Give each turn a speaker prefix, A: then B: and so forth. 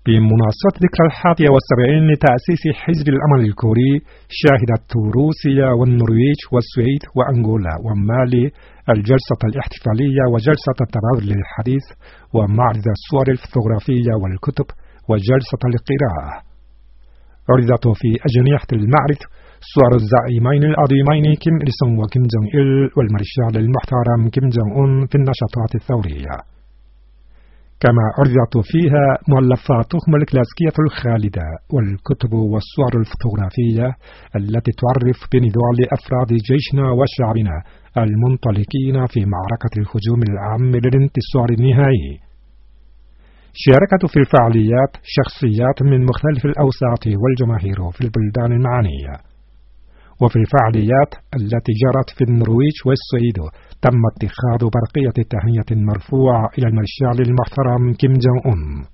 A: بمناسبة ذكرى 71 لتأسيس حزب الأمل الكوري، شهدت روسيا والنرويج والسويد وأنغولا ومالي الجلسة الاحتفالية وجلسة تبادل الحديث ومعرض الصور الفوتوغرافية والكتب وجلسة القراءة. عرضت في أجنحة المعرض صور الزعيمين العظيمين كيم إل سونغ وكيم جونغ إل والمارشال المحترم كيم جونغ أون في النشاطات الثورية، كما عرضت فيها مؤلفاتهم الكلاسيكية الخالدة والكتب والصور الفوتوغرافية التي تعرف بنضال أفراد جيشنا وشعبنا المنطلقين في معركة الهجوم العام للانتصار النهائي. شاركت في الفعاليات شخصيات من مختلف الأوساط والجماهير في البلدان المعنية. وفي الفعاليات التي جرت في النرويج والسويد تم اتخاذ برقية تهنئة مرفوعة إلى المارشال المحترم كيم جونغ أون.